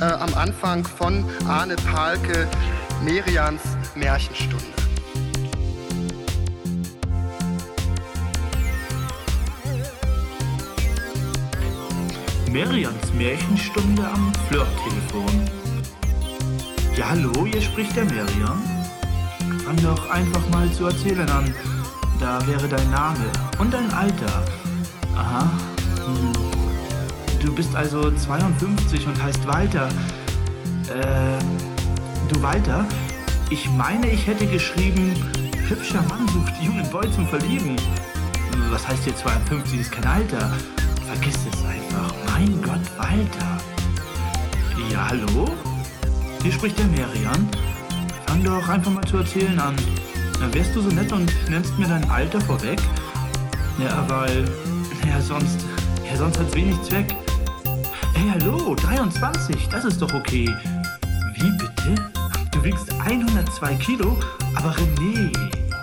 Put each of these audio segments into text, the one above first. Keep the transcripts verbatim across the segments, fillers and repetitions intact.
äh, am Anfang von Arne Pahlke, Merians Märchenstunde. Merians Märchenstunde am Flirttelefon. Ja, hallo, hier spricht der Merian. Fang doch einfach mal zu erzählen an. Da wäre dein Name und dein Alter. Aha. Hm. Du bist also zweiundfünfzig und heißt Walter. Äh, du Walter? Ich meine, ich hätte geschrieben, hübscher Mann sucht jungen Boy zum Verlieben. Was heißt hier zweiundfünfzig ist kein Alter? Vergiss es einfach. Mein Gott, Walter. Ja, hallo? Hier spricht der Merian. Fang doch einfach mal zu erzählen an. Dann wärst du so nett und nennst mir dein Alter vorweg? Ja, weil... Ja, sonst... Ja, sonst hat's wenig Zweck. Hey, hallo, dreiundzwanzig, das ist doch okay. Wie bitte? Du wiegst hundertzwei Kilo? Aber René...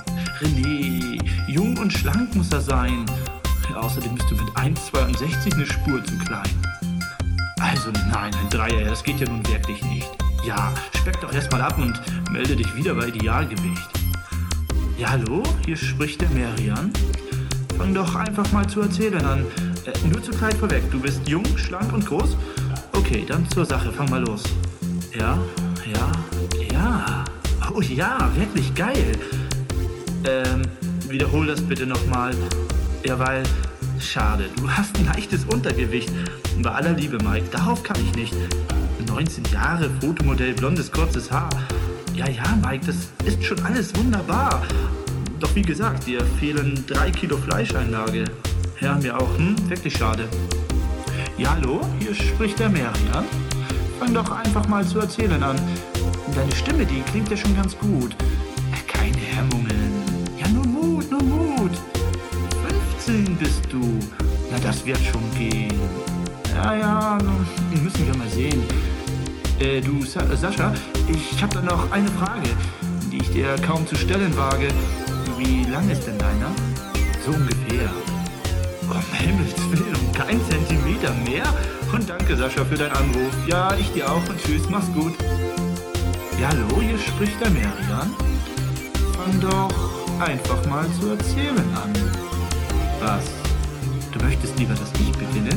René... Jung und schlank muss er sein. Außerdem bist du mit eins Komma zweiundsechzig eine Spur zu klein. Also nein, ein Dreier, das geht ja nun wirklich nicht. Ja, speck doch erstmal ab und melde dich wieder bei Idealgewicht. Ja, hallo, hier spricht der Merian. Fang doch einfach mal zu erzählen an. Äh, nur zu klein vorweg, du bist jung, schlank und groß? Okay, dann zur Sache, fang mal los. Ja, ja, ja. Oh ja, wirklich geil. Ähm, wiederhol das bitte nochmal. Ja, weil, schade, du hast ein leichtes Untergewicht. Bei aller Liebe, Mike, darauf kann ich nicht. neunzehn Jahre, Fotomodell, blondes, kurzes Haar. Ja, ja, Mike, das ist schon alles wunderbar. Doch wie gesagt, dir fehlen drei Kilo Fleischeinlage. Ja, mir auch, hm, wirklich schade. Ja, hallo, hier spricht der Merian. Fang doch einfach mal zu erzählen an. Deine Stimme, die klingt ja schon ganz gut. Keine Hemmungen. Ja, nur Mut, nur Mut. fünfzehn bist du. Na, das wird schon gehen. Ja, ja, müssen wir mal sehen. Äh, du, Sa Sascha, ich habe da noch eine Frage, die ich dir kaum zu stellen wage. Wie lang ist denn deiner? So ungefähr. Um Himmels Willen, um kein Zentimeter mehr? Und danke, Sascha, für deinen Anruf. Ja, ich dir auch und tschüss, mach's gut. Ja, hallo, hier spricht der Merian. Fang doch einfach mal zu erzählen an. Was? Du möchtest lieber, dass ich beginne?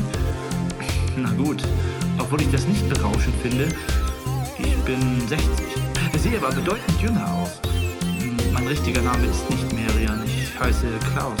Na gut, obwohl ich das nicht berauschend finde. Ich bin sechzig. Sehe aber bedeutend jünger aus. Mein richtiger Name ist nicht Merian, ich heiße Klaus.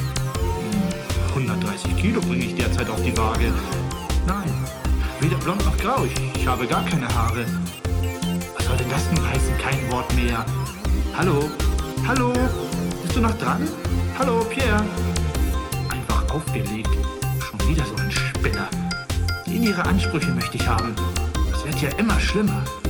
hundertdreißig Kilo bringe ich derzeit auf die Waage. Nein, weder blond noch grau, ich, ich habe gar keine Haare. Was soll denn das nun heißen? Kein Wort mehr. Hallo? Hallo? Bist du noch dran? Hallo, Pierre? Einfach aufgelegt. Schon wieder so ein Spinner. Den ihre Ansprüche möchte ich haben. Das wird ja immer schlimmer.